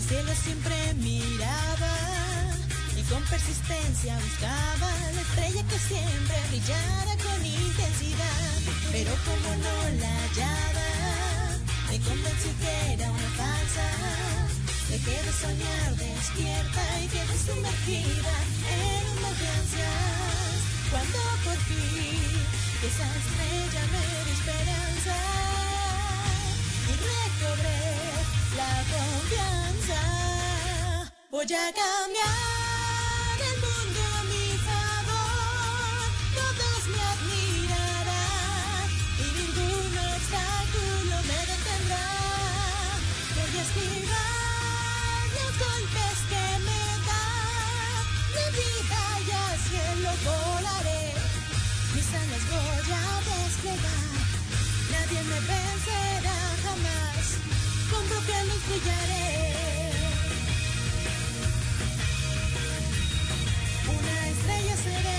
cielo siempre miraba y con persistencia buscaba la estrella que siempre brillara con intensidad. Pero como no la hallaba, me convencí que era una falsa. Dejé de soñar despierta y quedé sumergida en un mar de ansias. Cuando por fin esa estrella me dio esperanza y recobré la confianza, voy a cambiar el mundo a mi favor. Todos me admirarán y ningún obstáculo me detendrá. Voy a esquivar los golpes que me da la vida y al cielo volaré. Mis alas voy a desplegar, nadie me vencerá jamás, con propia luz brillaré. Una estrella seré.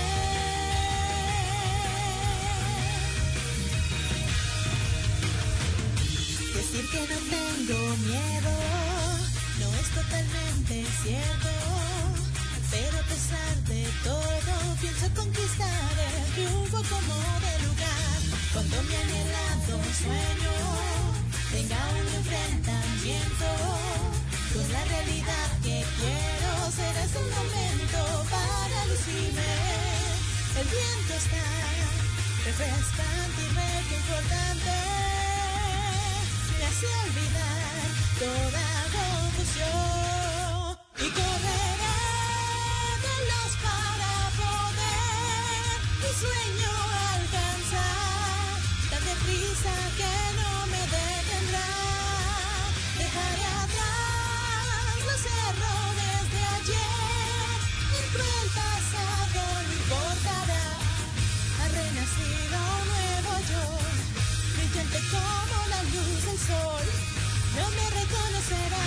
Decir que no tengo miedo no es totalmente cierto, pero a pesar de todo pienso conquistar el triunfo como de lugar. Cuando mi anhelado sueño tenga un enfrentamiento con la realidad que quiero, será ese el momento para lucirme. El viento está refrescante y reconfortante, me hace olvidar toda confusión y correré veloz para poder mi sueño alcanzar, tan deprisa que no me detendrá. Dejaré atrás los errores de ayer, el cruel pasado no importará. Ha renacido un nuevo yo, brillante como la luz del sol, no me reconocerá.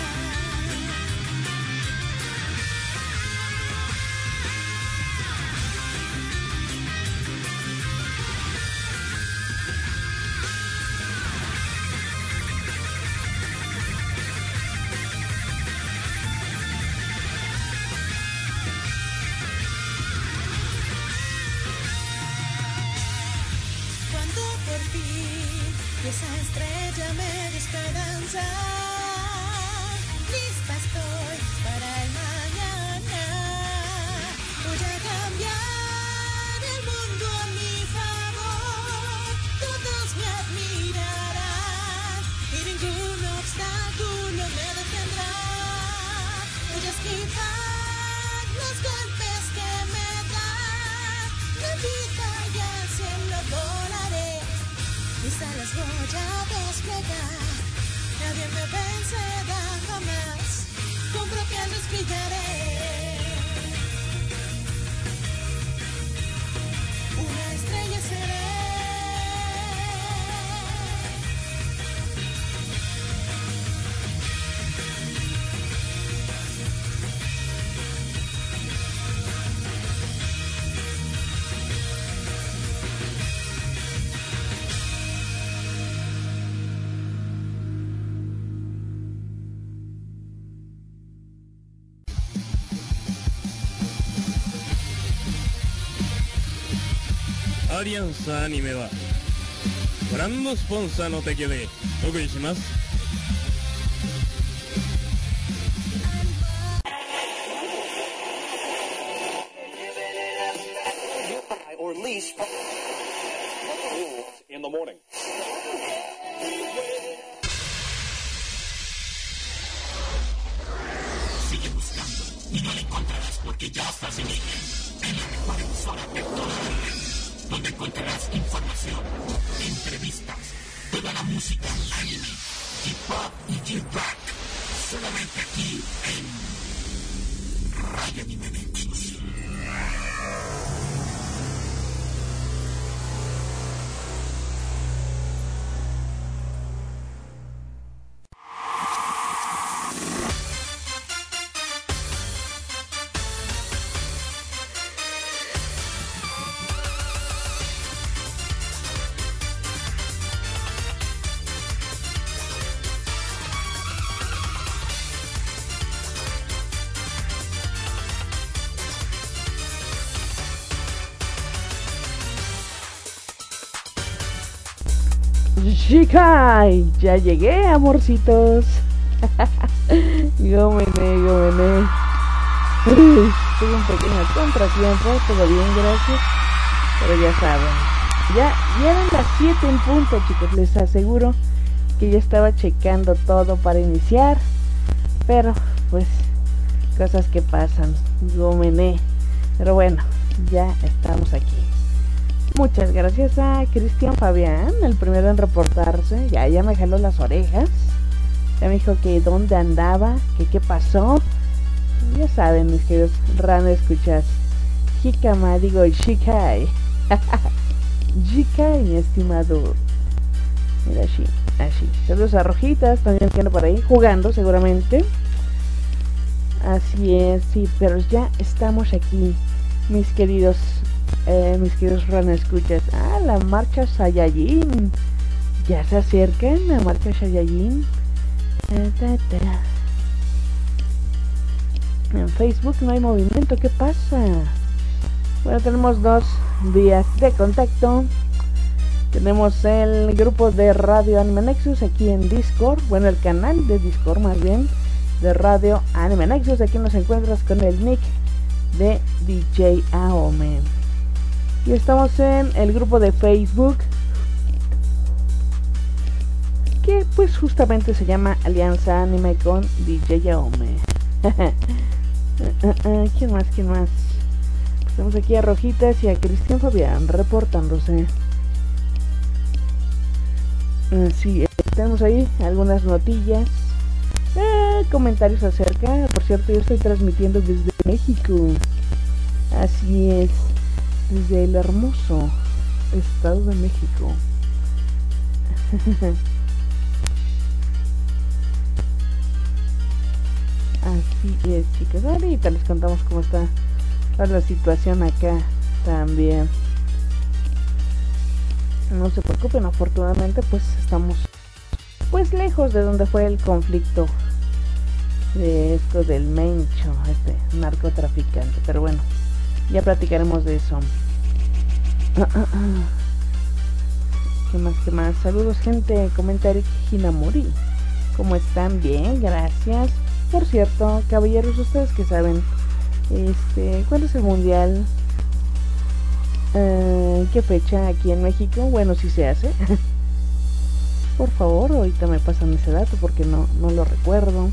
Cuando por fin esa estrella me dio esperanza, lista estoy para el mañana. Voy a cambiar el mundo a mi favor, todos me admirarán y ningún obstáculo me detendrá. Voy a esquivar los golpes que me dan la vida y al cielo volaré. Mis alas voy a desplegar, nadie me vencerá jamás, con propia luz brillaré. Una estrella seré. アリアンスアニメはご覧のスポンサーの提供でお送りします。 Or least in the morning. Sigue buscando y no la encontrarás porque ya estás en ella. En la mejor emisora de toda la red, donde encontrarás información, entrevistas, toda la música, anime, hip hop y J-Rock. Solamente aquí en Radio Anime Ventus. Shikai, ya llegué, amorcitos. Gómene. Tuve un pequeño contratiempo, todo bien, gracias. Pero ya saben, ya eran las 7 en punto, chicos. Les aseguro que ya estaba checando todo para iniciar. Pero, pues, cosas que pasan, gómene. Pero bueno, ya estamos aquí. Muchas gracias a Cristian Fabián, el primero en reportarse. Ya me jaló las orejas. Ya me dijo que dónde andaba, que qué pasó. Ya saben, mis queridos escuchas. Hikama, digo Shikai. Shikai, mi estimado. Mira, así. Saludos a Rojitas, también que anda por ahí, jugando seguramente. Así es, sí, pero ya estamos aquí, mis queridos escuchas. La marcha Saiyajin. Ya se acercan la marcha Saiyajin. En Facebook no hay movimiento, ¿qué pasa? Bueno, tenemos 2 vías de contacto. Tenemos el grupo de Radio Anime Nexus aquí en Discord. Bueno, el canal de Discord más bien, de Radio Anime Nexus. Aquí nos encuentras con el nick de DJ Aome. Y estamos en el grupo de Facebook, que pues justamente se llama Alianza Anime con DJ Aome. ¿Quién más? Tenemos aquí a Rojitas y a Cristian Fabián reportándose. Sí, tenemos ahí algunas notillas, comentarios acerca. Por cierto, yo estoy transmitiendo desde México. Así es, desde el hermoso Estado de México. Así es, chicos. Ahorita les contamos cómo está la situación acá también. No se preocupen, afortunadamente pues estamos pues lejos de donde fue el conflicto de esto del Mencho, este narcotraficante. Pero bueno, ya platicaremos de eso. ¿Qué más? Saludos, gente. Comenta Eric Hinamori. ¿Cómo están? Bien, gracias. Por cierto, caballeros, ustedes que saben, ¿cuál es el mundial? ¿Qué fecha aquí en México? Bueno, si se hace. Por favor, ahorita me pasan ese dato porque no lo recuerdo.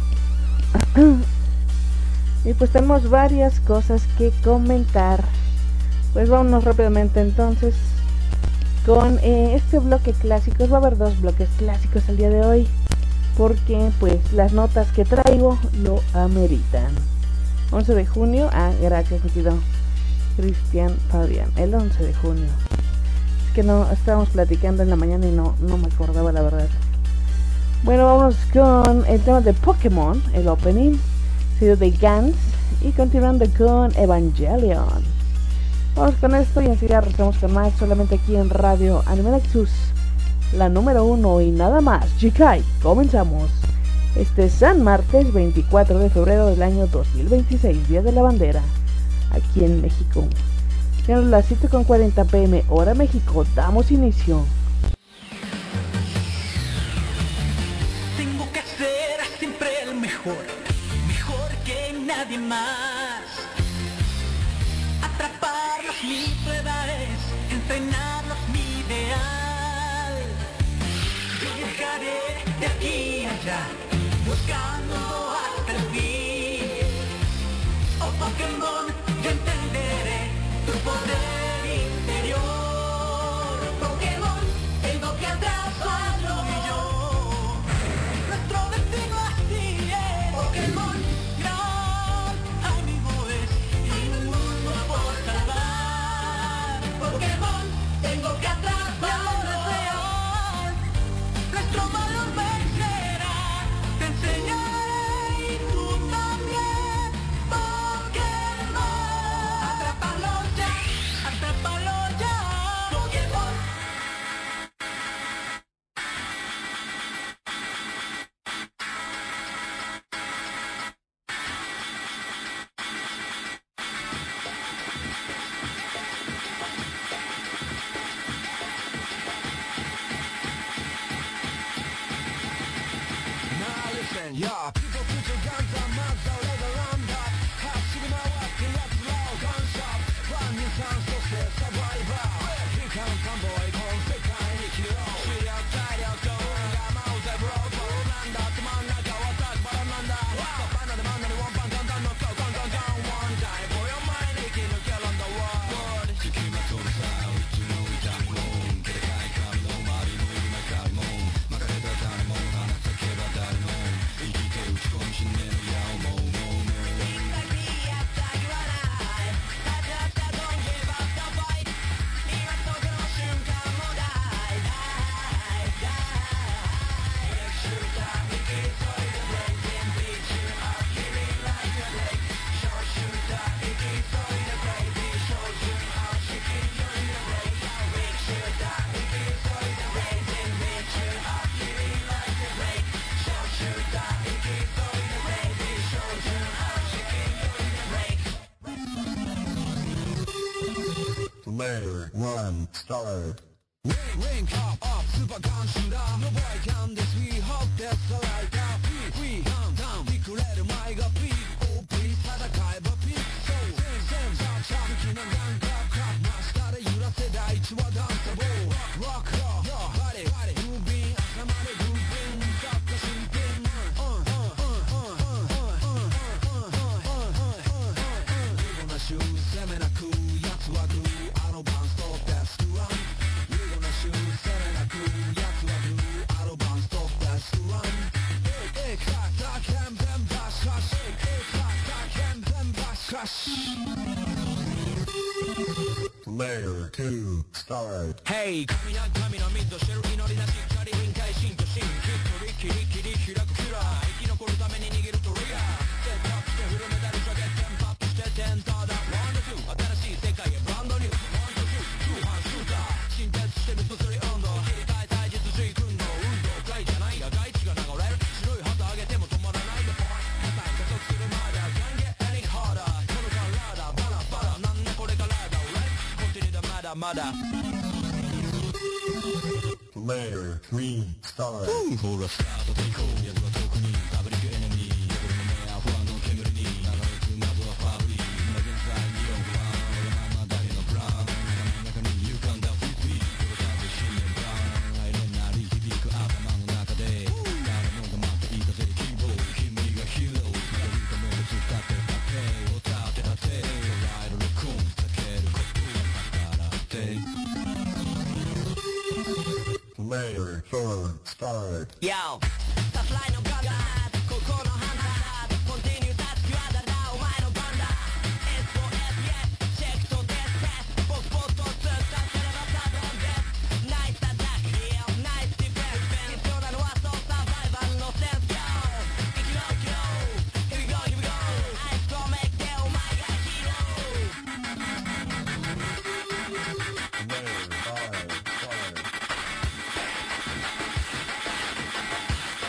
Y pues tenemos varias cosas que comentar. Pues vámonos rápidamente entonces con este bloque clásicos. Va a haber 2 bloques clásicos el día de hoy, porque pues las notas que traigo lo ameritan. 11 de junio, gracias, mi querido Cristian Fabián, el 11 de junio. Es que no estábamos platicando en la mañana y no me acordaba, la verdad. Bueno, vamos con el tema de Pokémon, el opening, seguido de Gans, y continuando con Evangelion. Vamos con esto y enseguida regresamos con más, solamente aquí en Radio Anime Nexus, la número 1 y nada más. Shikai, comenzamos. Este San Martes 24 de febrero del año 2026, Día de la Bandera, aquí en México. Siendo las 7:40 PM, hora México, damos inicio. Tengo que ser siempre el mejor que nadie más. Atraparlos mi prueba es, entrenarlos mi ideal. Viajaré de aquí a allá, buscando hasta el fin. Oh Pokémon, yo entenderé tu poder interior. Pokémon, tengo que atraparlo yo. Nuestro destino así es. Pokémon, gran 戦 Yeah people put your guns up まずは俺がランダップ走り回って奴らをガンショップワンニューサンそしてサバイバー悲観感ボーイこの世界に生きろ視力体力がマウゼブロードなんだって真ん中はタクバラなんだバナナで真ん中にワンパンガンガンのガンガンガンガンワンタイム For your mind 生き抜けるんだワー地球が飛ぶさいつも痛みもん気でかい髪の周りの今かりもん巻かれた種も放ったけば誰も生きて打ち込みしねえのや思うLayer 1 start Ring up up super gun shooter Nobody can this we hope that's the light up We down down 見くれる前がピーク Oh please 戦えばピーク So same same シャープきなガンクラックラック真下で揺らせ第一はダンサボー Rock rock Yo body body グービン朝までグービン雑貨新品リゴなシュー攻めなく奴はグーあのバンストップですトゥランリゴなシュー攻めなく奴はグーあのバンストップですトゥランエクタクタケンベンバシカシエクタクタケンベンバシカシ Layer 2 start Hey 神な神のミッドシェル祈りなしっかり臨界進化進キットリキリキリ開くキラー生き残るために逃げるトリガーステップアップしてフルメダルジャケットテンポアップしてテンターだワンダフー新しい世界へブランドニューワンダフー通販シューター新鉄してる物理温度切り替え体術水訓導運動外じゃないや外地が流れる白い旗上げても止まらないでポイント加速するまで Can't get any harder この体バラバラなんでこれからだ俺コンティニューだまだまだ Layer 3 start ほらスタートでいこう奴は特にパブリックエネミー俺の目は不安の煙に流れつまずはファブリー今現在に4不安俺ままだけのプラン頭の中に歪んだフリッピーこれ風信念プラン愛恋なり響く頭の中で誰もが待っていたぜ希望君がヒーロー緑と目を使ってた手を立てた手捉える録音避けることだからって Layer 4 start Yo サフライのガンダーここのハンターコンティニュータッチは誰だお前の番だ SOS チェックとデスペース僕ポットツーさせればサドンですナイスアタックナイスディフェンス必要なのはそうサバイバルのセンス Yo 生きろ生きろ Here we go here we go アイスコメイクでお前がヒーロー Layer 5 start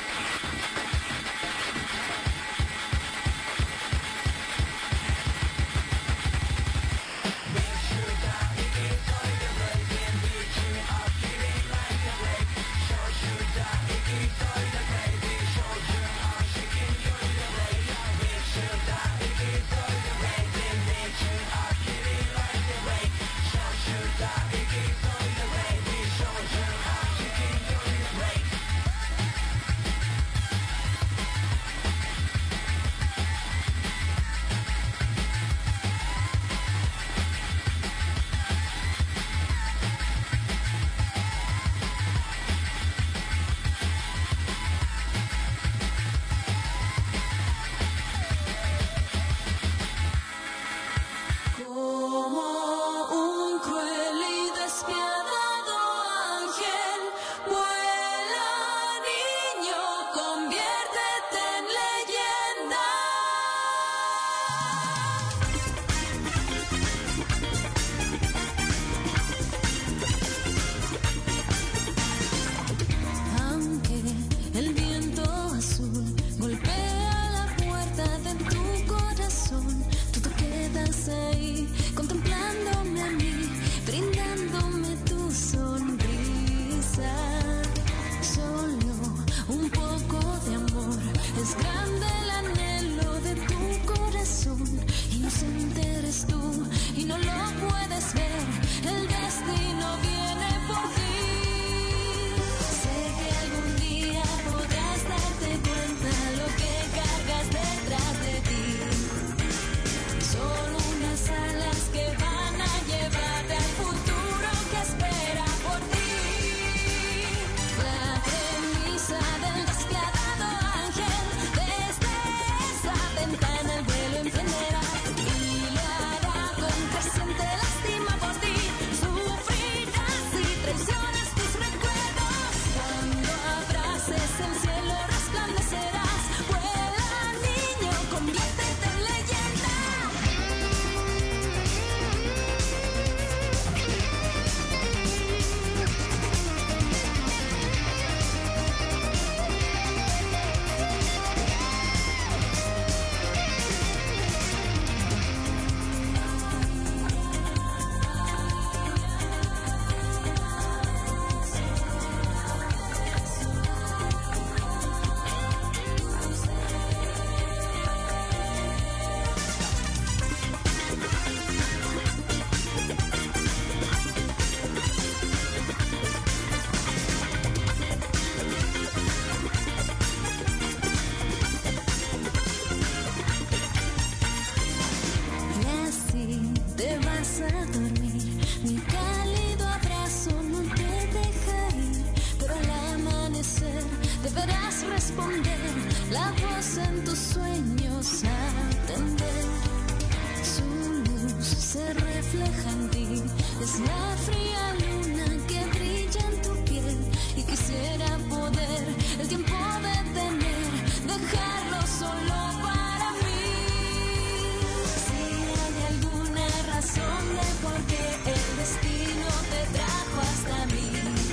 responder, la voz en tus sueños atender. Su luz se refleja en ti, es la fría luna que brilla en tu piel. Y quisiera poder el tiempo detener, dejarlo solo para mí. Si hay alguna razón de por qué el destino te trajo hasta mí,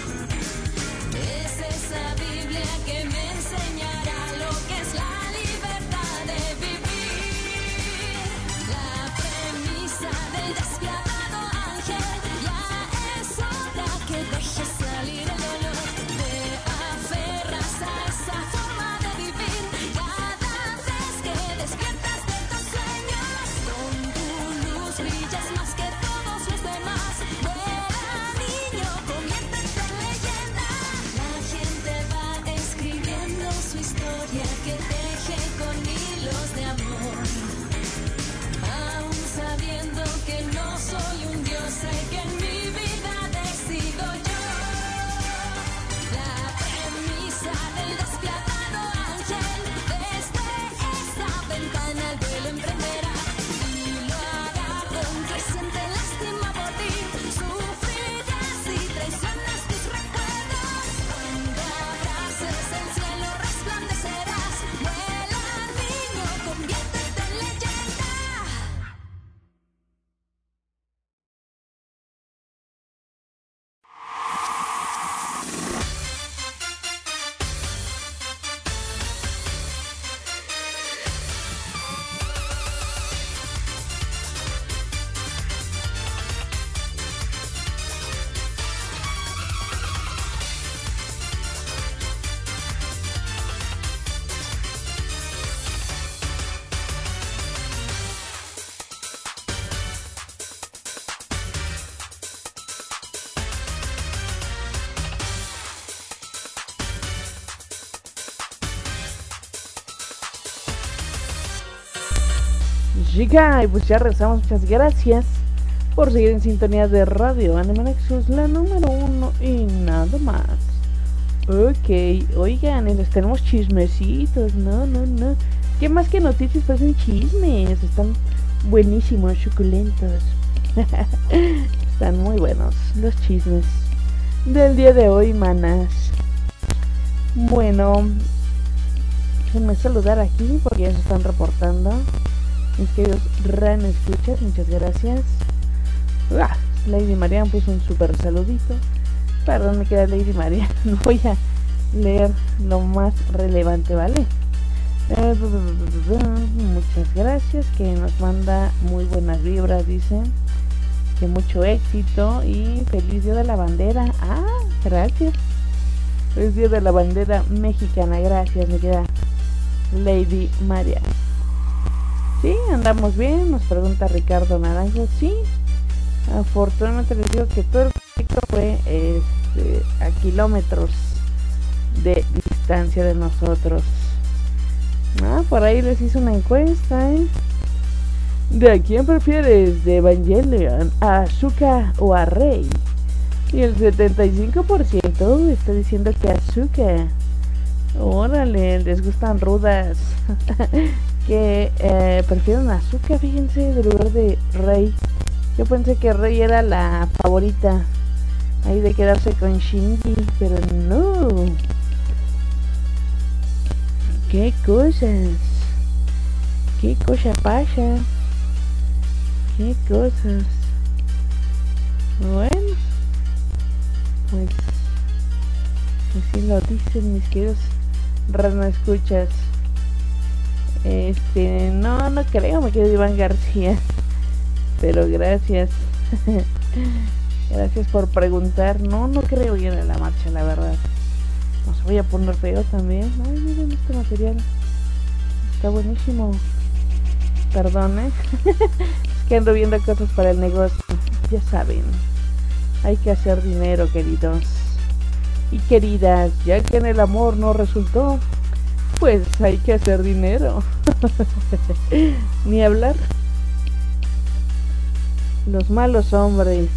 es esa Biblia que me enseñará lo que es la libertad de vivir. La premisa del despiadado ángel, ya es hora que dejes salir el dolor. Te aferras a esa forma de vivir cada vez que despiertas de tus sueños. Con tu luz brillas más que todos los demás. Vuela, niño, conviértete en leyenda. La gente va escribiendo su historia que teje con hilos de amor. Aún sabiendo que no soy un dios, sé que en mi vida decido yo. La premisa del despiadado ángel, desde esa ventana el vuelo emprenderá y lo hará con creciente lástima por ti. Sufrirás y traicionas tus recuerdos. Cuando abraces el cielo resplandecerás. Vuela, niño, conviértete en leyenda. Chica, y pues ya regresamos. Muchas gracias por seguir en sintonía de Radio Anime Nexus, la número 1 y nada más. Ok, oigan, y les tenemos chismecitos. No. ¿Qué más que noticias? Parecen chismes. Están buenísimos, suculentos. Están muy buenos los chismes del día de hoy, manas. Bueno, déjenme saludar aquí porque ya se están reportando mis queridos Ran Escuchas, muchas gracias. Lady María puso un super saludito. Perdón, me queda Lady María. No voy a leer lo más relevante, ¿vale? Muchas gracias, que nos manda muy buenas vibras, dice. Que mucho éxito y feliz día de la bandera. Gracias. Feliz día de la bandera mexicana, gracias, me queda Lady María. Sí, andamos bien, nos pregunta Ricardo Naranjo. Sí, afortunadamente les digo que todo el proyecto fue a kilómetros de distancia de nosotros. Por ahí les hice una encuesta, ¿De a quién prefieres? ¿De Evangelion, a Asuka o a Rey? Y el 75% está diciendo que Asuka. Órale, les gustan rudas. Que prefieren a Asuka, fíjense, de lugar de Rey. Yo pensé que Rey era la favorita ahí de quedarse con Shinji, pero no. ¿Qué cosas? ¿Qué cosa pasa? ¿Qué cosas? Bueno, pues así lo dicen mis queridos Rana Escuchas. No creo, me quedo Iván García. Pero gracias. Gracias por preguntar. No creo ir a la marcha, la verdad. Nos voy a poner feo también. Ay, miren este material. Está buenísimo. Perdón, Es que ando viendo cosas para el negocio. Ya saben. Hay que hacer dinero, queridos y queridas. Ya que en el amor no resultó, pues hay que hacer dinero. Ni hablar. Los malos hombres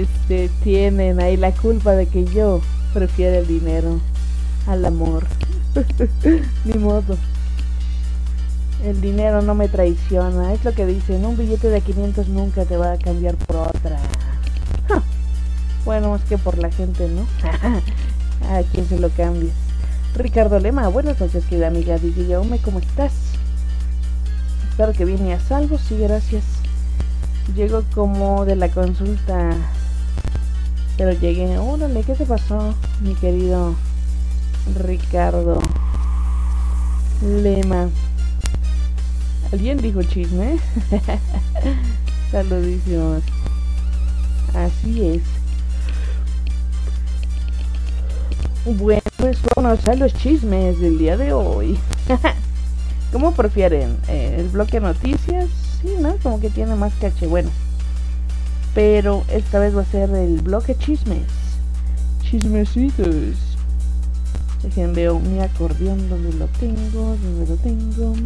tienen ahí la culpa de que yo prefiero el dinero al amor. Ni modo. El dinero no me traiciona, es lo que dicen, un billete de 500 nunca te va a cambiar por otra. Bueno, más que por la gente, ¿no? A quien se lo cambies. Ricardo Lema, buenas noches, querida amiga DJ Yaume, ¿cómo estás? Espero que viene a salvo, sí, gracias. Llego como de la consulta, pero llegué. Órale, ¿qué te pasó, mi querido Ricardo Lema? ¿Alguien dijo chisme? Saludísimos. Así es. Bueno, pues vámonos a los chismes del día de hoy. ¿Cómo prefieren? ¿El bloque noticias? Sí, ¿no? Como que tiene más caché. Bueno, pero esta vez va a ser el bloque chismes. Chismecitos. Dejen, veo mi acordeón. ¿Dónde lo tengo? ¿Dónde lo tengo?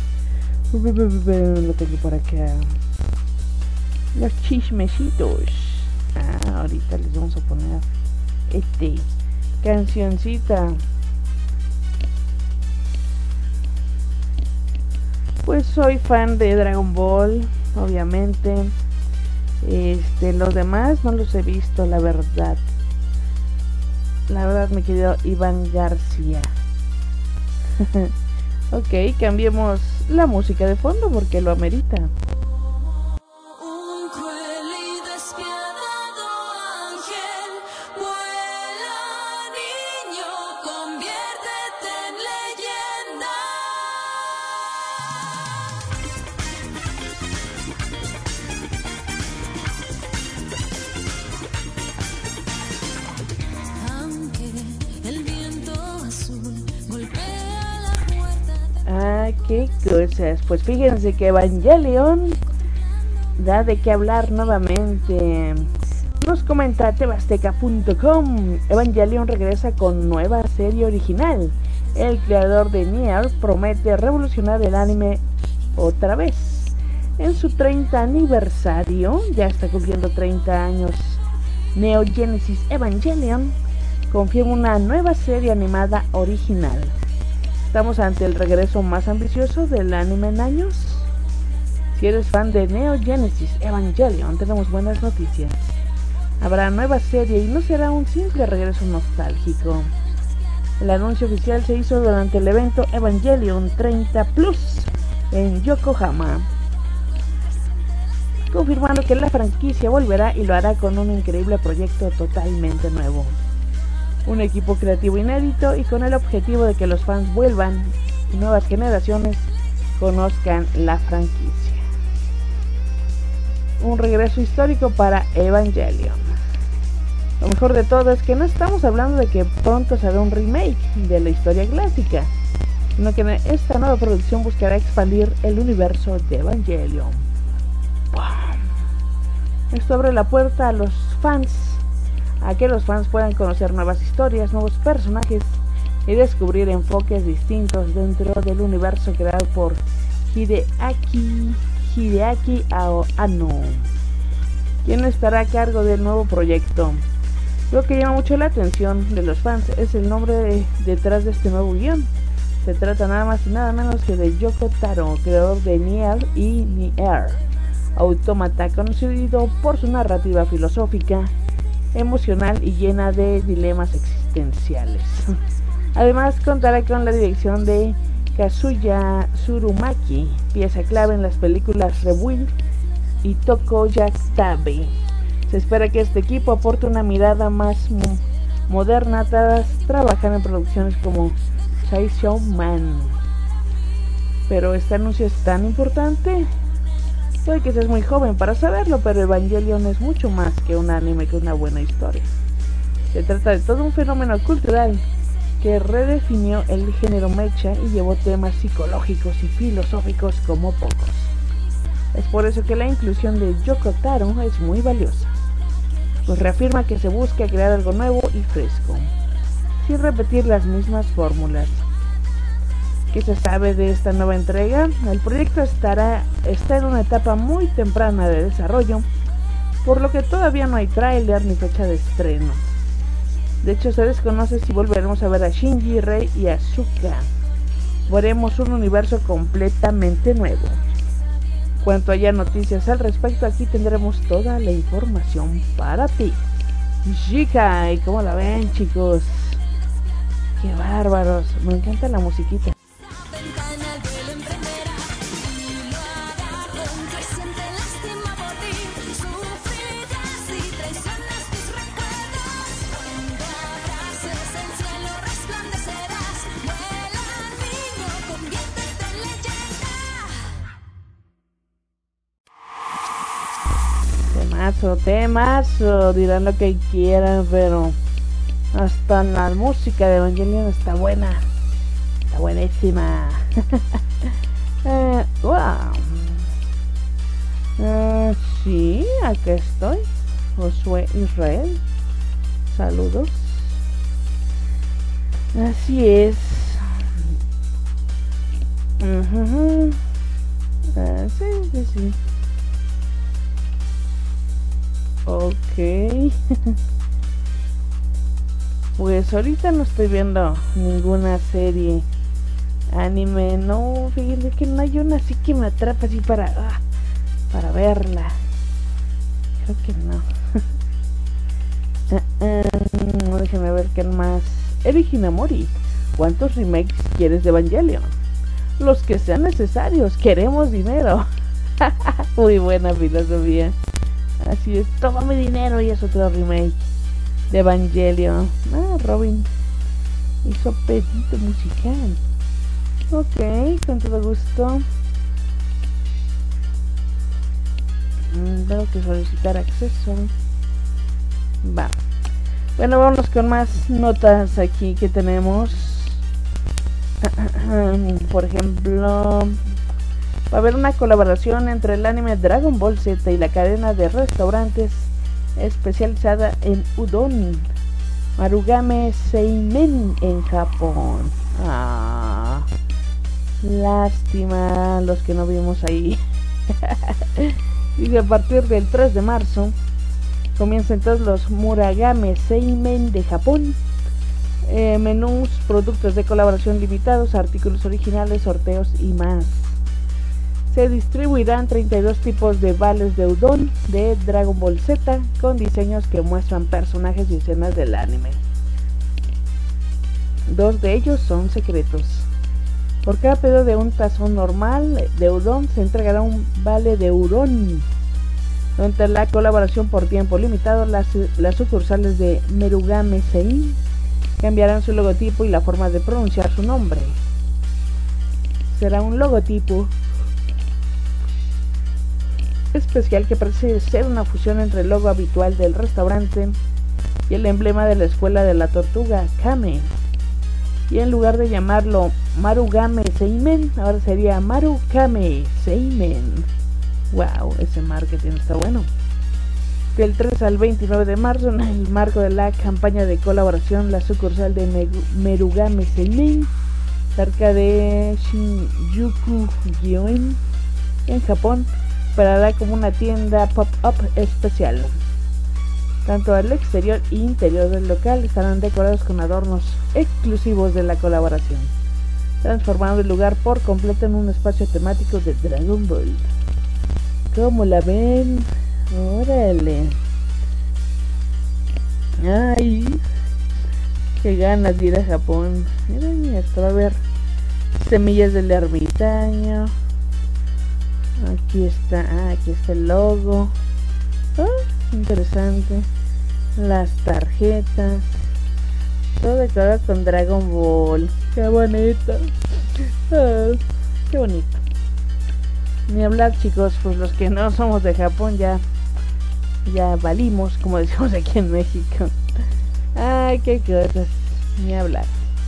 Lo tengo por acá. Los chismecitos. Ahorita les vamos a poner cancioncita. Pues soy fan de Dragon Ball, obviamente. Los demás no los he visto, la verdad. La verdad, mi querido Iván García. Ok, cambiemos la música de fondo porque lo amerita. Un cruel y despiadado ángel vuela, niño, conviértete en leyenda. Aunque el viento azul golpea la puerta. Qué cosas. Pues fíjense que Evangelion da de qué hablar nuevamente. Nos comenta tebasteca.com. Evangelion regresa con nueva serie original. El creador de Nier promete revolucionar el anime otra vez. En su 30 aniversario, ya está cumpliendo 30 años, Neo Genesis Evangelion confirma una nueva serie animada original. Estamos ante el regreso más ambicioso del anime en años. Si eres fan de Neo Genesis Evangelion, tenemos buenas noticias. Habrá nueva serie y no será un simple regreso nostálgico. El anuncio oficial se hizo durante el evento Evangelion 30 Plus en Yokohama, confirmando que la franquicia volverá y lo hará con un increíble proyecto totalmente nuevo. Un equipo creativo inédito y con el objetivo de que los fans vuelvan y nuevas generaciones conozcan la franquicia. Un regreso histórico para Evangelion. Lo mejor de todo es que no estamos hablando de que pronto se hará un remake de la historia clásica, sino que esta nueva producción buscará expandir el universo de Evangelion. Esto abre la puerta a los fans, a que los fans puedan conocer nuevas historias, nuevos personajes y descubrir enfoques distintos dentro del universo creado por Hideaki Anno, quien estará a cargo del nuevo proyecto. Lo que llama mucho la atención de los fans es el nombre detrás de este nuevo guión. Se trata nada más y nada menos que de Yoko Taro, creador de Nier y Nier Automata, conocido por su narrativa filosófica, emocional y llena de dilemas existenciales. Además contará con la dirección de Kazuya Tsurumaki, pieza clave en las películas Rebuild y Tokoya Tabe. Se espera que este equipo aporte una mirada más moderna tras trabajar en producciones como Chainsaw Man. Pero este anuncio es tan importante. Puede que seas muy joven para saberlo, pero Evangelion es mucho más que un anime, que una buena historia. Se trata de todo un fenómeno cultural que redefinió el género mecha y llevó temas psicológicos y filosóficos como pocos. Es por eso que la inclusión de Yoko Taro es muy valiosa, pues reafirma que se busca crear algo nuevo y fresco, sin repetir las mismas fórmulas. ¿Qué se sabe de esta nueva entrega? El proyecto está en una etapa muy temprana de desarrollo, por lo que todavía no hay tráiler ni fecha de estreno. De hecho, se desconoce si volveremos a ver a Shinji, Rei y Asuka. Veremos un universo completamente nuevo. Cuanto haya noticias al respecto, aquí tendremos toda la información para ti. Chica, ¿y cómo la ven, chicos? ¡Qué bárbaros! Me encanta la musiquita. Temazo, dirán lo que quieran, pero hasta la música de Evangelion está buena, está buenísima. Wow. Sí, aquí estoy, Josué Israel, saludos. Así es. Sí. Ok. Pues ahorita no estoy viendo ninguna serie anime, no, fíjense que no hay una así que me atrapa así para verla. Creo que no. Déjenme ver qué más. Eri Hinamori, ¿cuántos remakes quieres de Evangelion? Los que sean necesarios, queremos dinero. Muy buena filosofía. Así es, toma mi dinero y es otro remake de Evangelion. Robin hizo pedito musical. Ok, con todo gusto. Tengo que solicitar acceso. Va. Bueno, vámonos con más notas aquí que tenemos. Por ejemplo, va a haber una colaboración entre el anime Dragon Ball Z y la cadena de restaurantes especializada en udon, Marugame Seimen, en Japón. Lástima los que no vimos ahí. Y a partir del 3 de marzo comienzan todos los Muragame Seimen de Japón. Menús, productos de colaboración limitados, artículos originales, sorteos y más. Se distribuirán 32 tipos de vales de udon de Dragon Ball Z con diseños que muestran personajes y escenas del anime. 2 de ellos son secretos. Por cada pedido de un tazón normal de udon se entregará un vale de udon. Durante la colaboración por tiempo limitado, las sucursales de Marugame Seimen cambiarán su logotipo y la forma de pronunciar su nombre. Será un logotipo especial que parece ser una fusión entre el logo habitual del restaurante y el emblema de la escuela de la tortuga Kame. Y en lugar de llamarlo Marugame Seimen, ahora sería Marukame Seimen. Wow, ese marketing está bueno. Del 3 al 29 de marzo, en el marco de la campaña de colaboración, la sucursal de Marugame Seimen, cerca de Shinjuku-gyoen, en Japón, operará como una tienda pop-up especial. Tanto el exterior e interior del local estarán decorados con adornos exclusivos de la colaboración, transformando el lugar por completo en un espacio temático de Dragon Ball. ¿Cómo la ven? Órale. Ay, qué ganas de ir a Japón. Miren, esto va a haber semillas del ermitaño. Aquí está el logo. Interesante. Las tarjetas. Todo decorado con Dragon Ball. Qué bonito. Qué bonito. Ni hablar, chicos, pues los que no somos de Japón ya valimos, como decimos aquí en México. Ay, qué cosas. Ni hablar.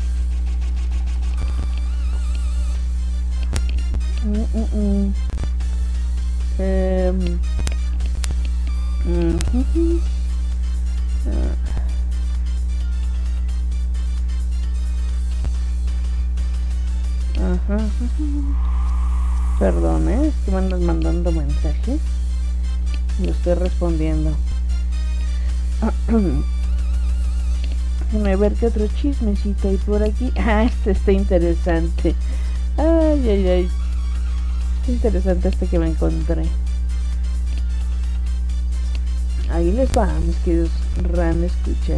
Perdón, es que me andan mandando mensajes y lo estoy respondiendo. Déjenme ver qué otro chismecito hay por aquí. Ah, este está interesante. Ay, ay, ay. Está interesante este que me encontré. Ahí les va, mis queridos ran escuchas.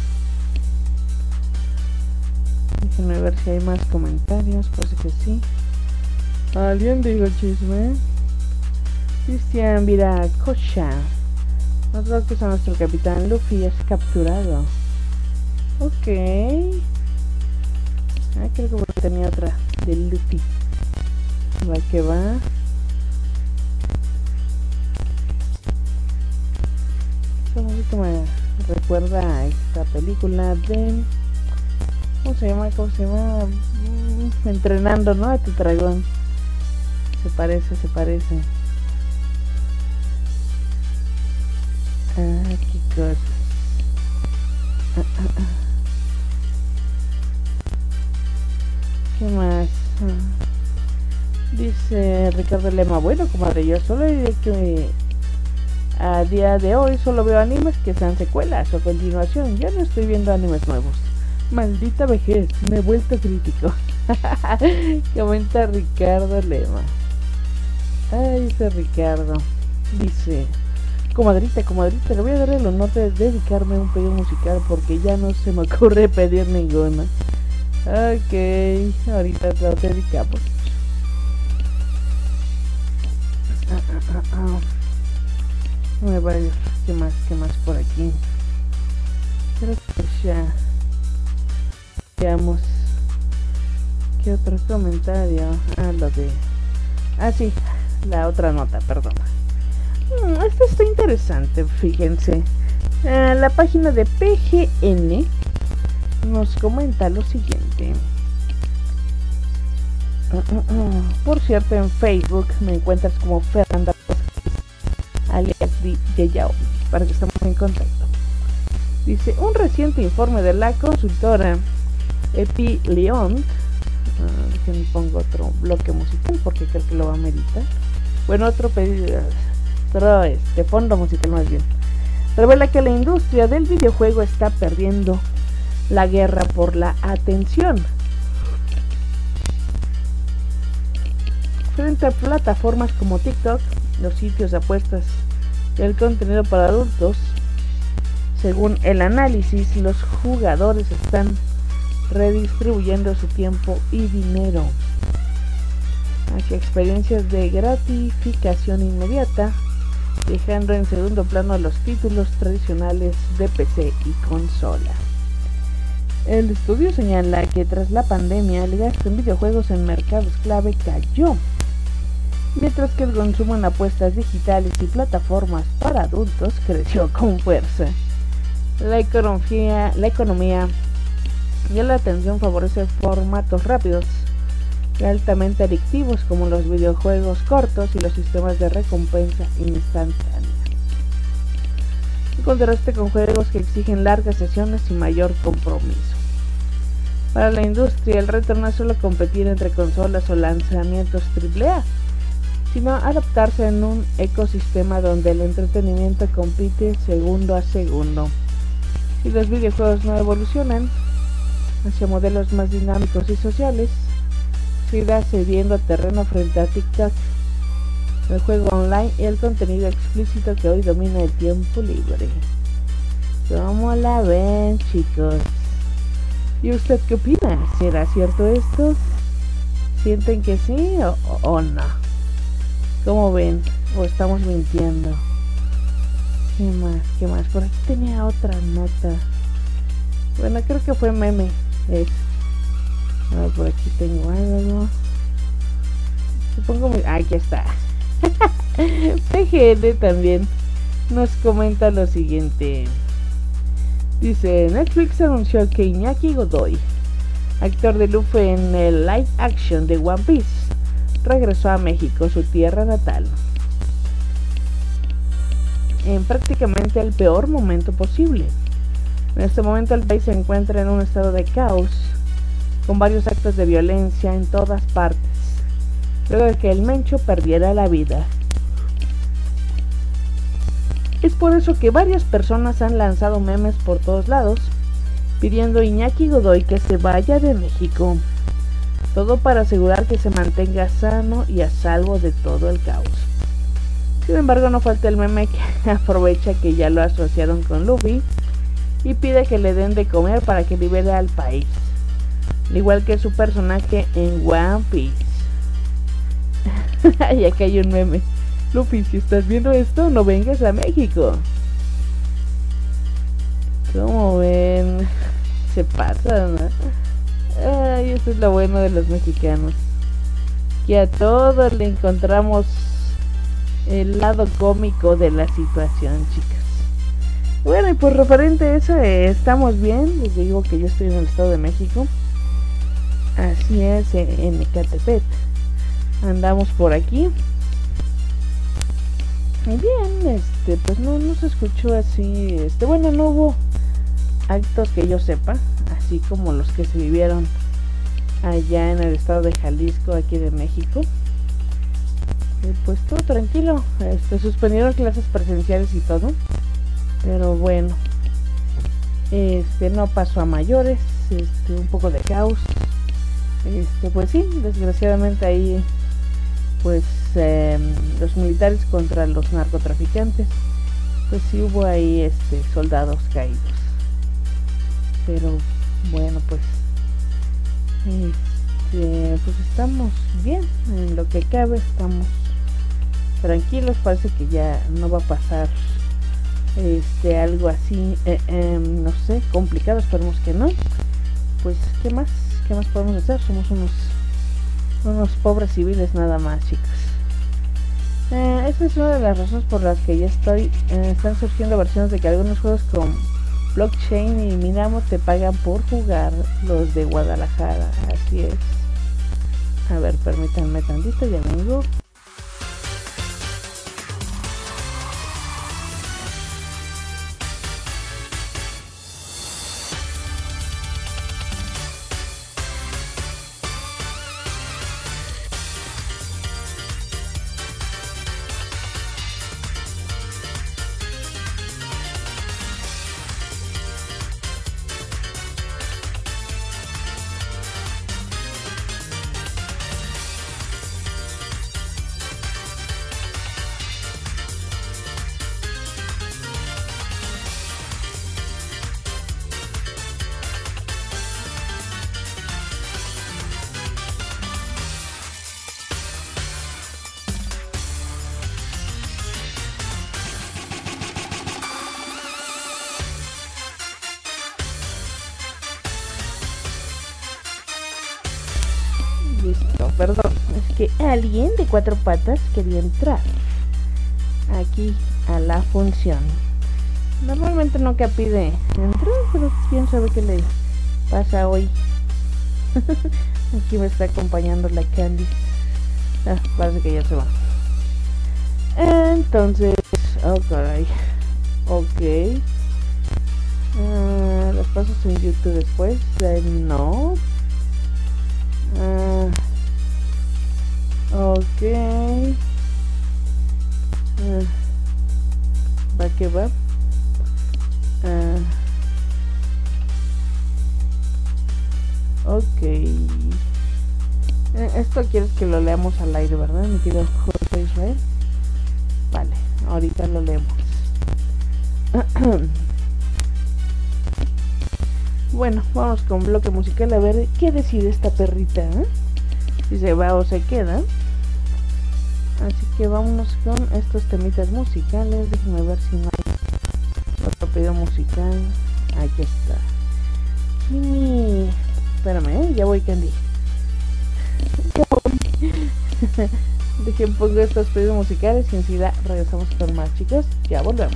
Déjenme ver si hay más comentarios. Parece que sí. ¿Alguien dijo chisme? Cristian Viracocha. Nosotros que a nuestro capitán Luffy es capturado. Ok. Ah, creo que tenía otra de Luffy. Va que va. Esta música me recuerda a esta película de... ¿Cómo se llama? Entrenando, ¿no? A tu dragón. Se parece. Ah, qué cosas. ¿Qué más? Dice Ricardo Lema, bueno, comadre, yo solo diré que a día de hoy solo veo animes que sean secuelas o continuación. Ya no estoy viendo animes nuevos. Maldita vejez, me he vuelto crítico. Comenta Ricardo Lema. Ay, ese Ricardo. Dice, comadrita, le voy a dar el honor de dedicarme a un pedido musical porque ya no se me ocurre pedir ninguno. Ok, ahorita lo dedicamos. Me va a ir. ¿Qué más por aquí? Creo que ya veamos. ¿Qué otro comentario? Lo de... sí, la otra nota, perdón. Esto está interesante, fíjense. La página de PGN nos comenta lo siguiente. Por cierto, en Facebook me encuentras como Fernanda alias DJ Yao, para que estemos en contacto. Dice, un reciente informe de la consultora Epi León, déjenme pongo otro bloque musical porque creo que lo va a meditar. Bueno, otro pedido, fondo musical más bien. Revela que la industria del videojuego está perdiendo la guerra por la atención. Frente a plataformas como TikTok, los sitios de apuestas y el contenido para adultos, según el análisis, los jugadores están redistribuyendo su tiempo y dinero hacia experiencias de gratificación inmediata, dejando en segundo plano a los títulos tradicionales de PC y consola. El estudio señala que tras la pandemia el gasto en videojuegos en mercados clave cayó, mientras que el consumo en apuestas digitales y plataformas para adultos creció con fuerza. La economía y la atención favorece formatos rápidos y altamente adictivos como los videojuegos cortos y los sistemas de recompensa instantánea, en contraste con juegos que exigen largas sesiones y mayor compromiso. Para la industria, el reto no es solo competir entre consolas o lanzamientos AAA, sino adaptarse en un ecosistema donde el entretenimiento compite segundo a segundo. Si los videojuegos no evolucionan hacia modelos más dinámicos y sociales, se irá cediendo terreno frente a TikTok, el juego online y el contenido explícito que hoy domina el tiempo libre. ¿Cómo la ven, chicos? ¿Y usted qué opina? ¿Será cierto esto? ¿Sienten que sí o no? ¿Cómo ven? ¿O estamos mintiendo? ¿Qué más? Por aquí tenía otra nota. Bueno, creo que fue meme. Por aquí tengo algo. Supongo aquí está. PGN también nos comenta lo siguiente. Dice, Netflix anunció que Iñaki Godoy, actor de Luffy en el live action de One Piece, regresó a México, su tierra natal, en prácticamente el peor momento posible. En este momento el país se encuentra en un estado de caos, con varios actos de violencia en todas partes, luego de que el Mencho perdiera la vida. Es por eso que varias personas han lanzado memes por todos lados, pidiendo a Iñaki Godoy que se vaya de México. Todo para asegurar que se mantenga sano y a salvo de todo el caos. Sin embargo, no falta el meme que aprovecha que ya lo asociaron con Luffy y pide que le den de comer para que libere al país, al igual que su personaje en One Piece. Y acá hay un meme: Luffy, si estás viendo esto, no vengas a México. ¿Cómo ven? Se pasan, ¿no? Ay, eso es lo bueno de los mexicanos, que a todos le encontramos el lado cómico de la situación, chicas. Bueno, y por referente a eso, estamos bien. Les digo que yo estoy en el Estado de México. Así es, en Ecatepec. Andamos por aquí. Y bien, pues no se escuchó así, bueno, no hubo actos que yo sepa, así como los que se vivieron allá en el estado de Jalisco, aquí de México. Pues todo tranquilo, suspendieron clases presenciales y todo, pero bueno, no pasó a mayores, un poco de caos, pues sí, desgraciadamente ahí, pues los militares contra los narcotraficantes, pues sí hubo ahí soldados caídos, pero bueno, pues pues estamos bien, en lo que cabe estamos tranquilos. Parece que ya no va a pasar algo así, no sé, complicado, esperemos que no. Pues qué más podemos hacer, somos unos pobres civiles nada más, chicas. Esta es una de las razones por las que ya están surgiendo versiones de que algunos juegos con blockchain y Minamo te pagan por jugar, los de Guadalajara, así es. A ver, permítanme tantito, ya vengo. Listo, perdón, es que alguien de 4 patas quería entrar aquí a la función. Normalmente nunca pide entrar, pero quién sabe qué le pasa hoy. Aquí me está acompañando la Candy. Parece que ya se va. Entonces, oh caray, ok. Las pasas en YouTube después. No. Ok. Va que va. Ok. Esto quieres que lo leamos al aire, ¿verdad? Mi querido José Israel. Vale, ahorita lo leemos. Bueno, vamos con bloque musical a ver qué decide esta perrita, si se va o se queda. Así que vámonos con estos temitas musicales. Déjenme ver si no hay otro pedido musical. Aquí está. Kimi. Espérame, ya voy, Candy. Ya voy. Dejen pongo estos pedidos musicales y enseguida regresamos con más, chicos. Ya volvemos.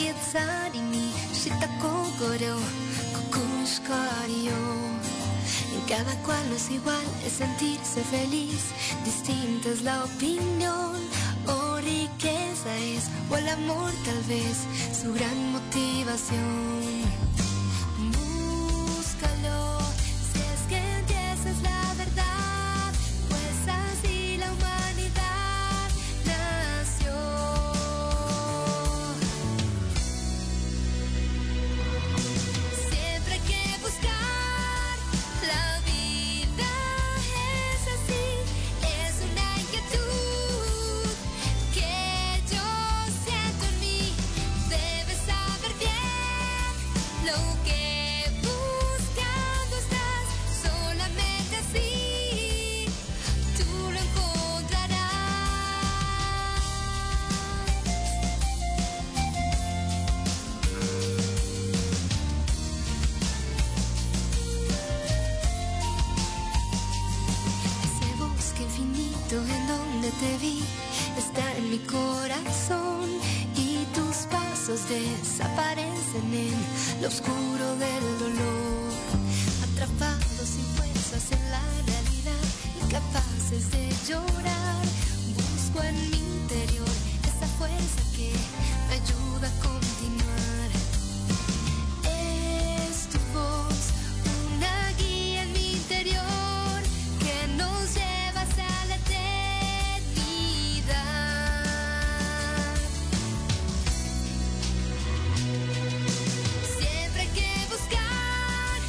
消え去りにした心ここしかりよ Cada cual no es igual, es sentirse feliz. Distinta es la opinión o riqueza es, o el amor tal vez, su gran motivación. Búscalo, si es que entiendes la verdad, pues así la humanidad nació. Siempre hay que buscar. La vida es así, es una inquietud que yo siento en mí. Debes saber bien lo que buscando estás, solamente así tú lo encontrarás. Ese bosque infinito en donde te vi está en mi corazón y tus pasos desaparecen en lo oscuro del dolor. Atrapados sin fuerzas en la realidad, incapaces de llorar, busco en mi interior esa fuerza que me ayuda a continuar. Es tu voz, una guía en mi interior que nos lleva hacia la eternidad. Siempre hay que buscar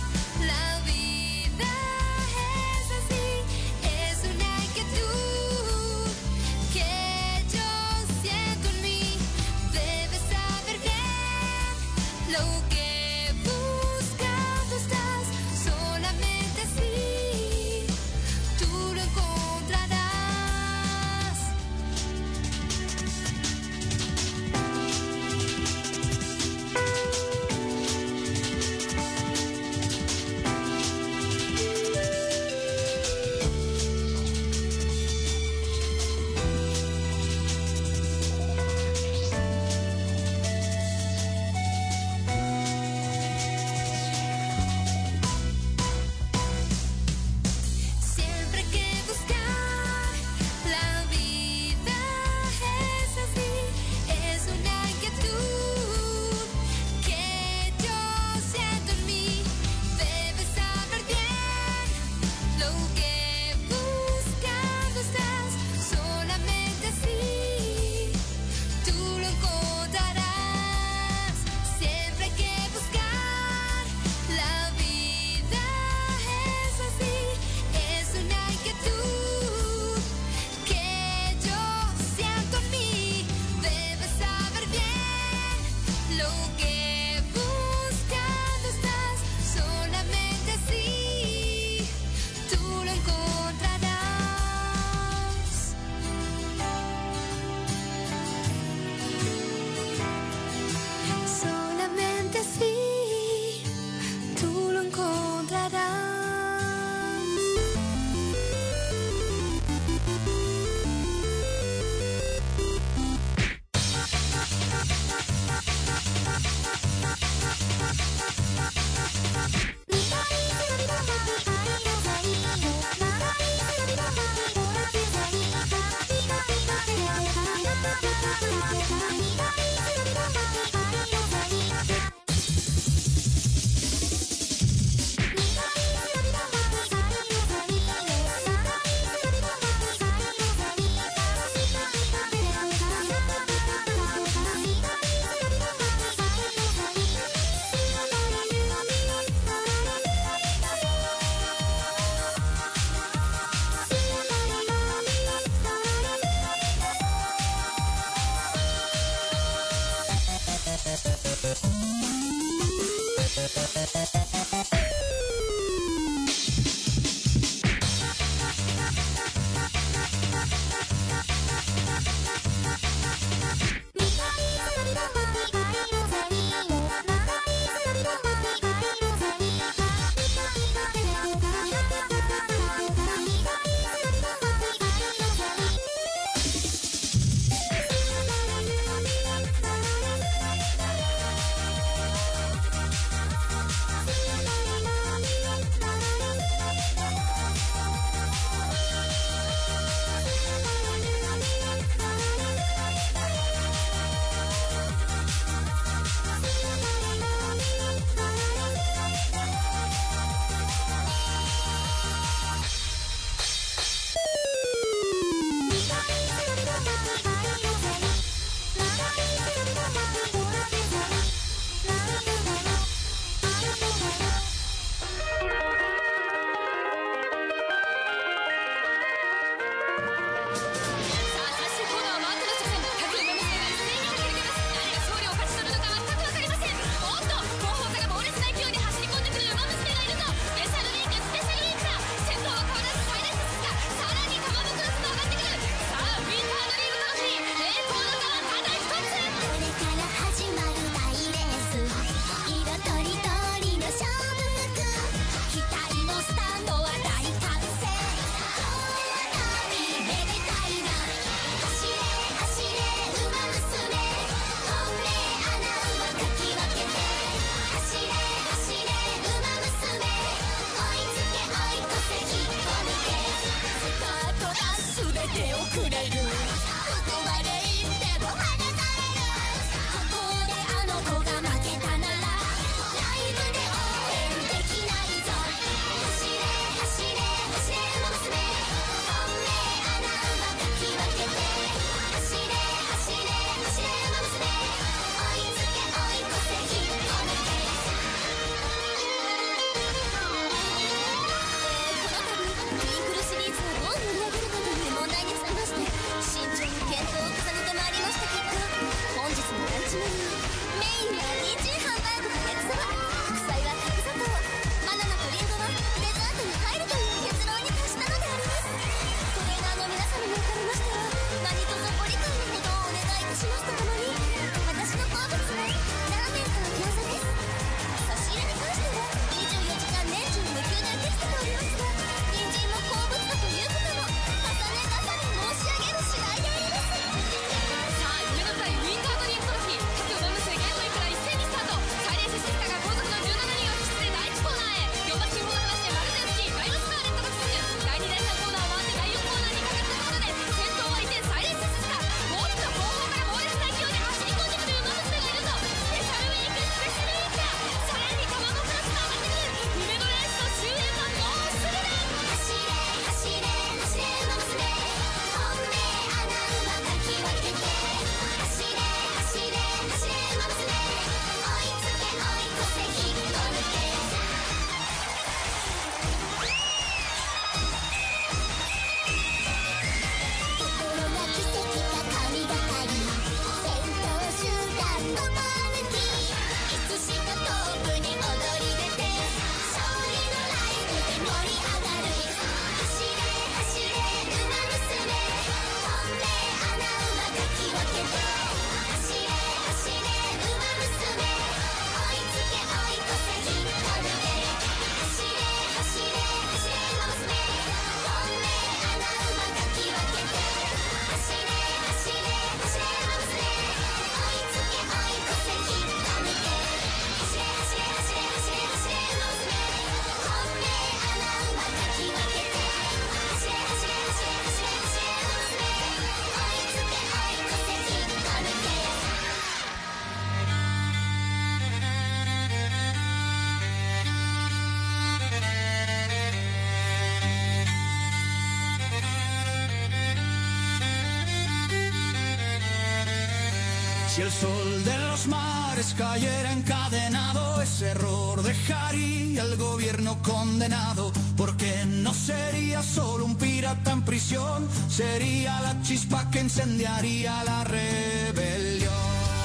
Si el sol de los mares cayera encadenado, ese error dejaría al gobierno condenado, porque no sería solo un pirata en prisión, sería la chispa que incendiaría la rebelión.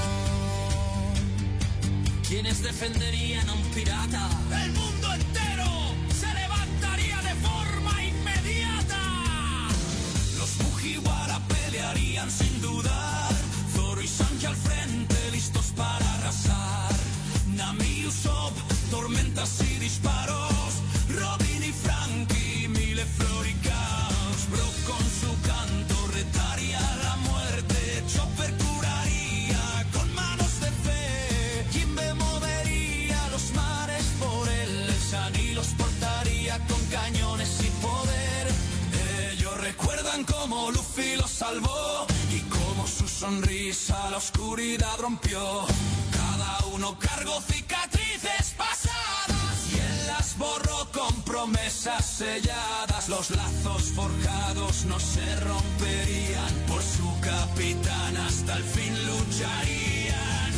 ¿Quiénes defenderían a un pirata? ¡El mundo entero se levantaría de forma inmediata! Los Mugiwara pelearían sin dudar, Zoro y Sanji al frente listos para arrasar. Nami y Usopp, tormentas y disparos, Robin y Franky, Mille, Flor y Caos. Brock con su canto retaría la muerte, Chopper curaría con manos de fe, Jinbe movería los mares por él, el Sunny los portaría con cañones y poder. Ellos recuerdan cómo Luffy los salvó y cómo su sonrisa la oscuridad rompió. Cada uno cargó cicatrices pasadas y él las borró con promesas selladas. Los lazos forjados no se romperían, por su capitán hasta el fin lucharían.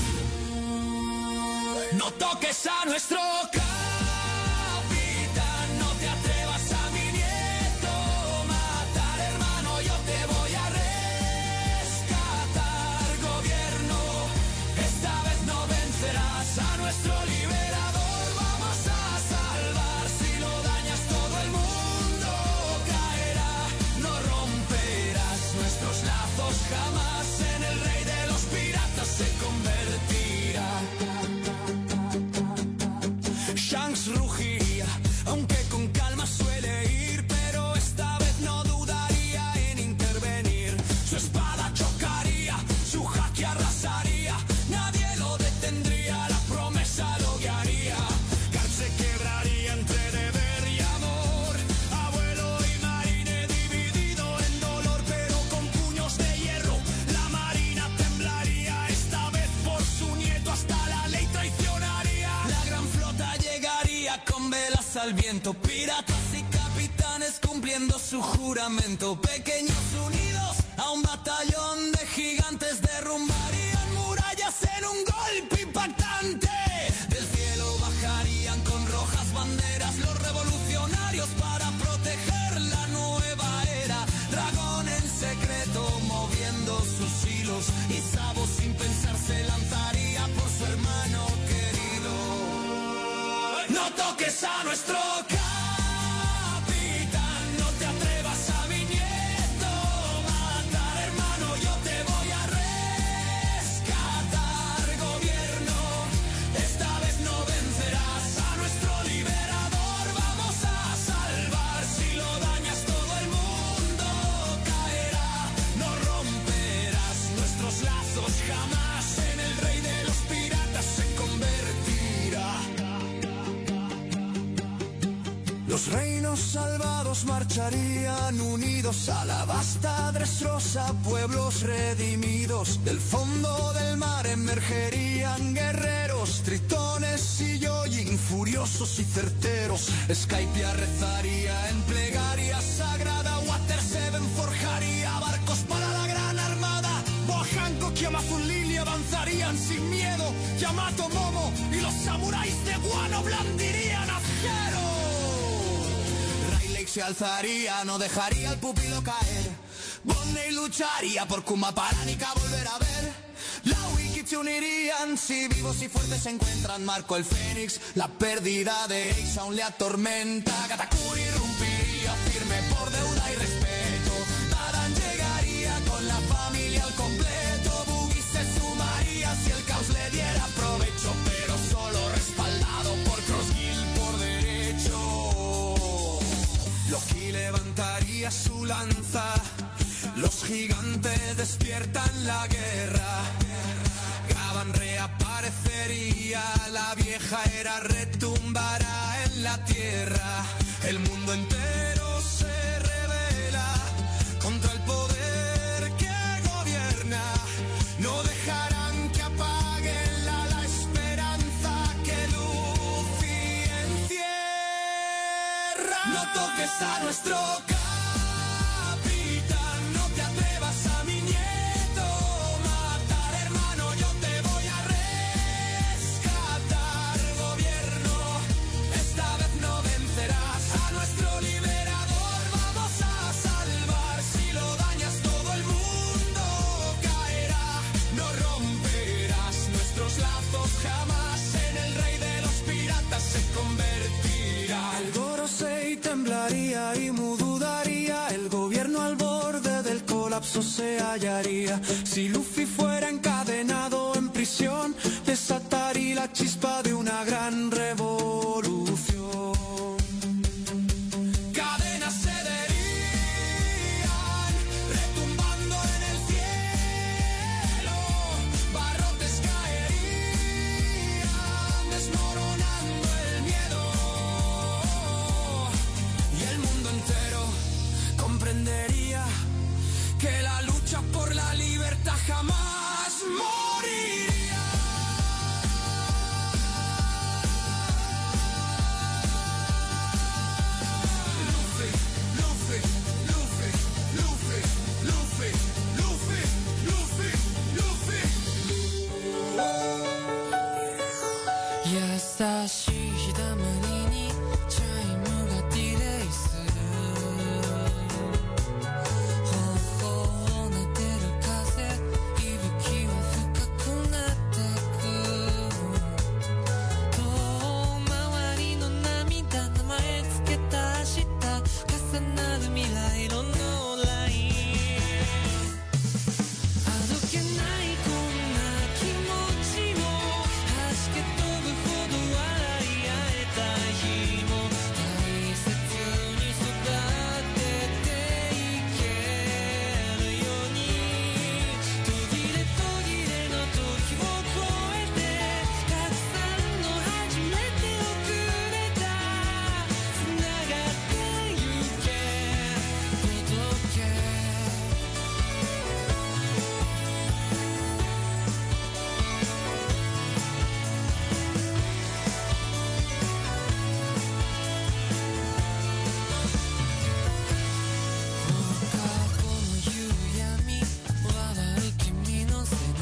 No toques a nuestro capitán, no te atrevas a mi nieto matar, hermano, yo te voy a rescatar. Gobierno, esta vez no vencerás a nuestro liberador, vamos a salvar. Si lo dañas todo el mundo caerá, no romperás nuestros lazos jamás, en el rey de los piratas se convertirá. Shanks rugiría, aunque con calma suele ir, pero esta vez no dudaría en intervenir. Su espada chocaría, su jaque arrasaría, nadie lo detendría, la promesa lo guiaría. Garp se quebraría entre deber y amor, abuelo y marine dividido en dolor, pero con puños de hierro la marina temblaría. Esta vez por su nieto hasta la ley traicionaría. La gran flota llegaría con velas al viento, piratas y capitanes cumpliendo su juramento. Pequeños unidos a un batallón de gigantes derrumbarían murallas en un golpe impactante. Del cielo bajarían con rojas banderas los revolucionarios para proteger la nueva era. Dragón en secreto moviendo sus hilos y Sabo sin pensar se lanzaría por su hermano querido. No toques a nuestro capitán, no te atrevas a mi nieto matar, hermano, yo te voy a rescatar. Gobierno, esta vez no vencerás a nuestro liberador, vamos a salvar. Si lo dañas todo el mundo caerá, no romperás nuestros lazos jamás, en el rey de los piratas se convertirá. Los reinos salvados marcharían unidos a la vasta Dressrosa, pueblos redimidos. Del fondo del mar emergerían guerreros, tritones y Yojin, furiosos y certeros. Skypiea rezaría en plegaria sagrada, Water Seven forjaría barcos para la gran armada. Boa Hancock y Amazon Lily avanzarían sin miedo, Yamato, Momo y los samuráis de Guano blandirían acero. Se alzaría, no dejaría al pupilo caer. Bonney lucharía por Kumaparánica volver a ver. La Wiki se unirían si vivos y fuertes se encuentran. Marco el Fénix, la pérdida de Ace aún le atormenta. Katakuri irrumpiría firme por deuda y respeto. Tadan llegaría con la familia al completo. Buggy se sumaría si el caos le diera provecho, pero solo respaldado por Crossgill por derecho. Loki levantaría su lanza, los gigantes despiertan la guerra. Gavan reaparecería, la vieja era retumbará en la tierra. El mundo entero se revela contra el poder que gobierna. No dejarán que apaguen la esperanza que Luffy encierra. No toques a nuestro capitán, no te atrevas a mi nieto matar, hermano, yo caso se hallaría. Si Luffy fuera encadenado en prisión, desataría la chispa de una gran revolución. Cadenas cederían, retumbando en el cielo, barrotes caerían, desmoronando el miedo, y el mundo entero comprendería que la lucha por la libertad jamás moriría. Luffy, Luffy, Luffy, Luffy, Luffy, Luffy, Luffy, Luffy. 優しい日だまりにチャイムがディレイする。頬を撫でる風、息は深くなってく。遠回りの涙、名前つけた明日、重なる未来色のライン。あどけないこんな気持ちも、弾け飛ぶほど笑い合えた日も、大切に育てていけるように。途切れ途切れの時を越えて、たくさんの初めてをくれた。つながってゆけ、届け。放課後の夕闇、笑う君の背中、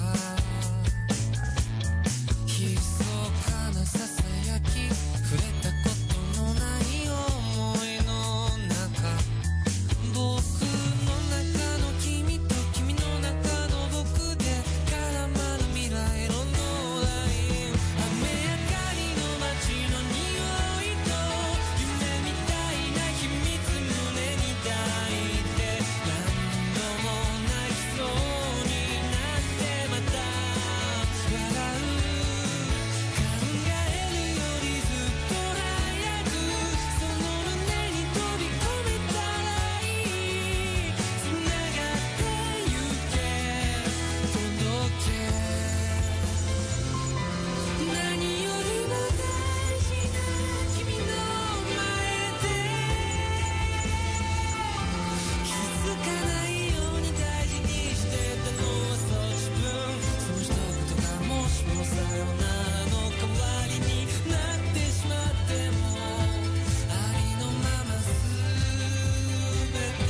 密かなささやき、触れたことのない想いの中、僕の中の君と君の中の僕で絡まる未来色のライン。雨上がりの街の匂いと、夢みたいな秘密胸に抱いて、何度も泣きそうになってまた笑う。考えるよりずっと早く、その胸に飛び込めたらいい。つながってゆけ、届け。何よりも大事な君の前で、気づかないように大事にしてたのはそう自分。そうしたことがもしもさよならの代わりになってしまっても、ありのまますべて。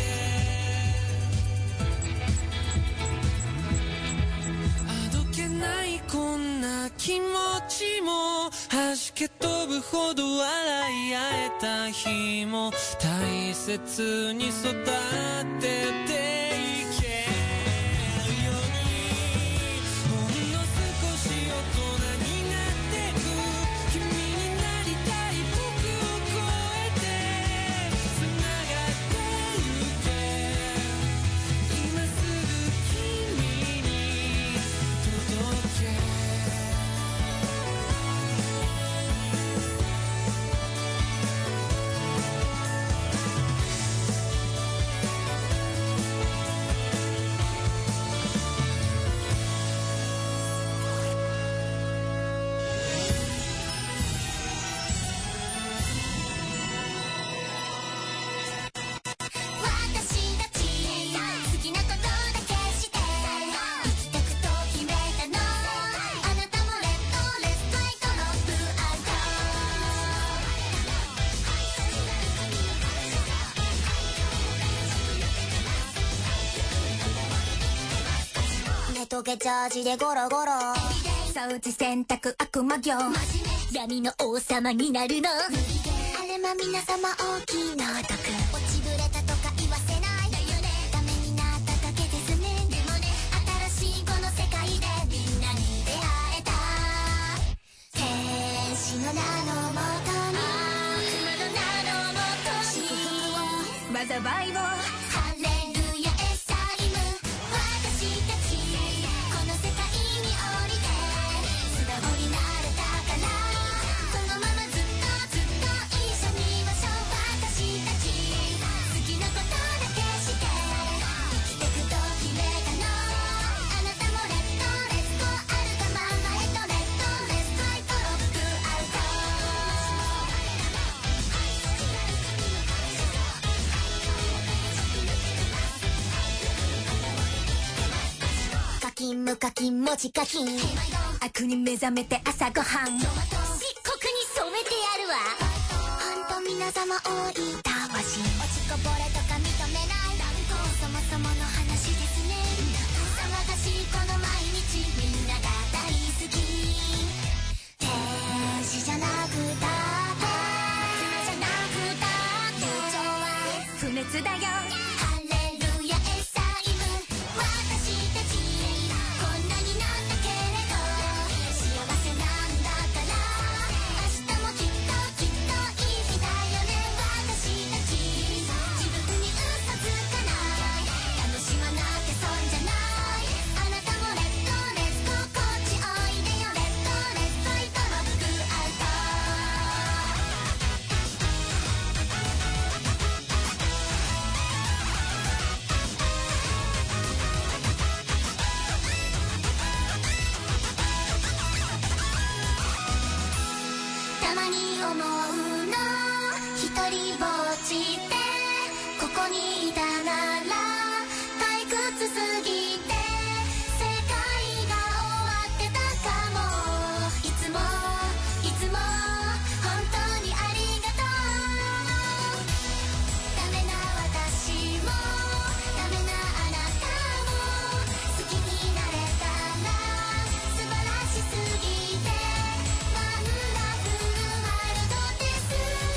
あどけないこんな気持ちも、弾け飛ぶほど笑い合えた日も、大切に育てていけるように。ほんの少し大人になってく、君になりたい僕を超えて、つながってゆけ。今すぐ君に届け。私たち好きなことだけして生きてくと決めたの。あなたもレッドレストライトのブアウト。ネトゲジャージでゴロゴロ、掃除洗濯悪魔業、闇の王様になるの。あれま皆様大きなお得、落ちぶれたとか言わせないだよね。ダメになっただけですね。でもね、新しいこの世界でみんなに出会えた。天使の名のもとに、悪魔の名のもとに、災いをハレルヤエサイ無課金文字課金悪に目覚めて朝ごはん漆黒に染めてやるわほんと皆様多いたわし落ちこぼれとか認めないそもそもの話ですね騒がしいこの毎日みんなが大好き天使じゃなくたって船じゃなくたって友情は不滅だよハレルヤエサイム私たちこんなになんだけれど幸せなんだから明日もきっときっといい日だよね私たち自分に嘘つかない楽しまなきゃ損じゃないあなたもレッドレッツゴーこっちおいでよレッドレッツファイトロックアウトたまに思うの一人ぼっちでここにいたなら退屈すぎて世界が終わってたかもいつもいつも本当にありがとうダメな私もダメなあなたも好きになれたら素晴らしすぎてワンダフルワールドです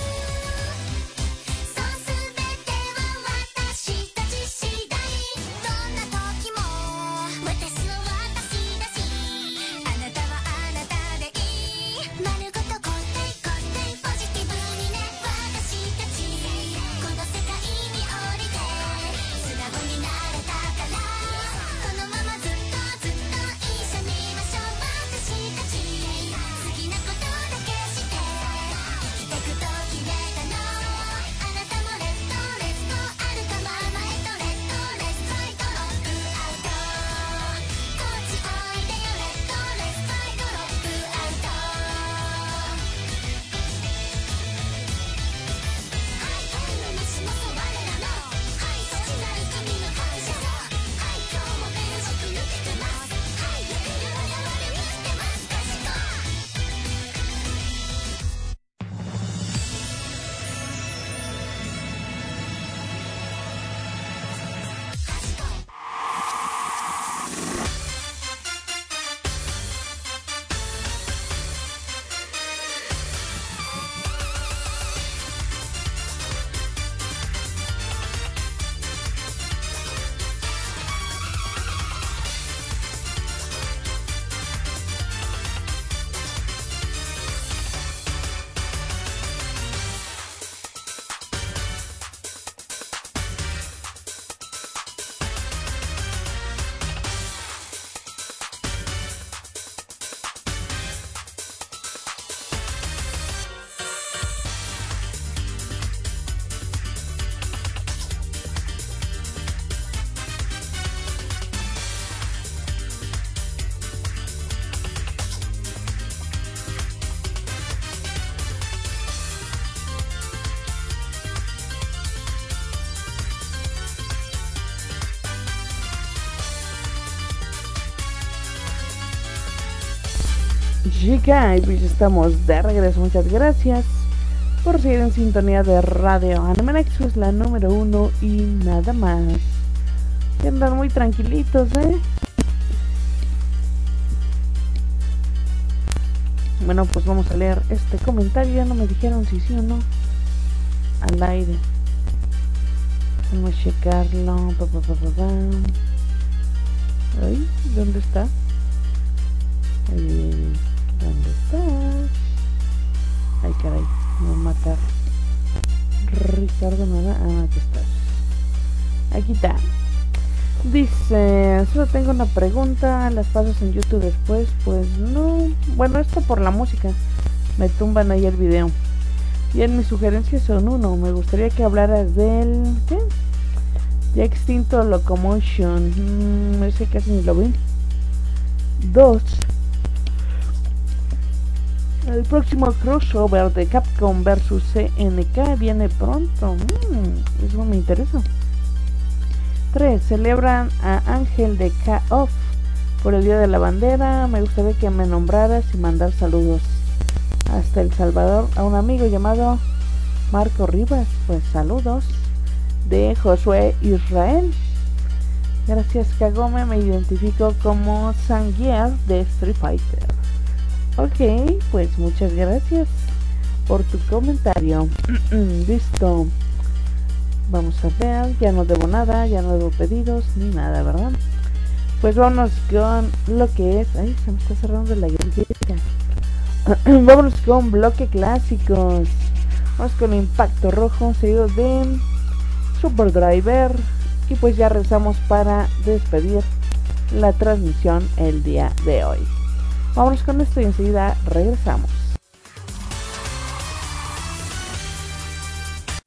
そうすべては私たち次第どんな時も私は私だしあなたはあなたでいい丸ごと肯定肯定ポジティブにね私たちこの世界に降りて素直になれたからこのままずっとずっと一緒にいましょう私たち好きなことだけして生きてくと決めたのあなたもレッドレッツゴーあるかままへとレッドレッツファイトロックアウトこっちおいでよレッドレッツファイトロックアウトはい天の虫も我らのはい父なる神の感謝をはい今日も電飾抜けてますはいゆくゆ我々見捨てます賢い Chica, y pues estamos de regreso. Muchas gracias por seguir en sintonía de Radio Anime Nexus, la número 1 y nada más. Y andan muy tranquilitos, Bueno, pues vamos a leer este comentario. Ya no me dijeron si sí o no al aire. Vamos a checarlo. Ay, ¿dónde está? ¿Dónde estás? Ay, caray, me va a matar. Ricardo Nada, aquí estás. Aquí está. Dice, solo tengo una pregunta, ¿las pasas en YouTube después? Pues no, bueno, esto por la música, me tumban ahí el video. Y en mis sugerencias son: 1, me gustaría que hablaras del, ¿qué? Ya extinto Locomotion, ese casi ni lo vi. 2, el próximo crossover de Capcom vs CNK viene pronto, eso me interesa. 3, celebran a Ángel de K-Off por el Día de la Bandera. Me gustaría que me nombraras y mandar saludos hasta El Salvador a un amigo llamado Marco Rivas. Pues saludos de Josué Israel. Gracias, Kagome, me identifico como Sangier de Street Fighter. Ok, pues muchas gracias por tu comentario. Listo. Vamos a ver, ya no debo nada, ya no debo pedidos ni nada, ¿verdad? Pues vámonos con lo que es... Ay, se me está cerrando la garganta. Vámonos con bloque clásicos. Vamos con Impacto Rojo, seguido de Super Driver. Y pues ya rezamos para despedir la transmisión el día de hoy. Vámonos con esto y enseguida regresamos.